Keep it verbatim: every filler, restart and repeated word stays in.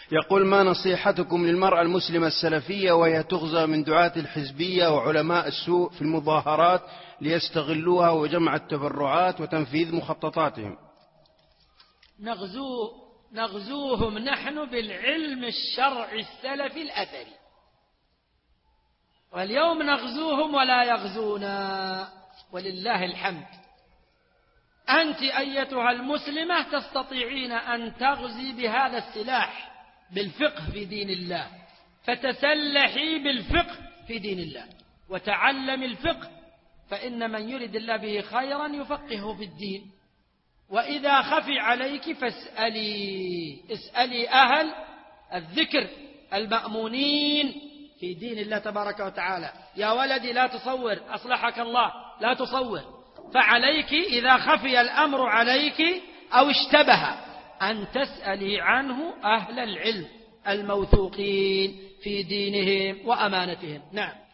يقول: ما نصيحتكم للمرأة المسلمة السلفية وهي تغزى من دعاة الحزبية وعلماء السوء في المظاهرات ليستغلوها وجمع التبرعات وتنفيذ مخططاتهم؟ نغزو نغزوهم نحن بالعلم الشرعي السلفي الأثري، واليوم نغزوهم ولا يغزونا، ولله الحمد. أنت أيتها المسلمة تستطيعين أن تغزي بهذا السلاح، بالفقه في دين الله، فتسلحي بالفقه في دين الله وتعلم الفقه، فإن من يرد الله به خيرا يفقهه في الدين. وإذا خفي عليك فاسألي، اسألي أهل الذكر المأمونين في دين الله تبارك وتعالى. يا ولدي لا تصور، أصلحك الله، لا تصور. فعليك إذا خفي الأمر عليك أو اشتبه أن تسألي عنه أهل العلم الموثوقين في دينهم وأمانتهم. نعم.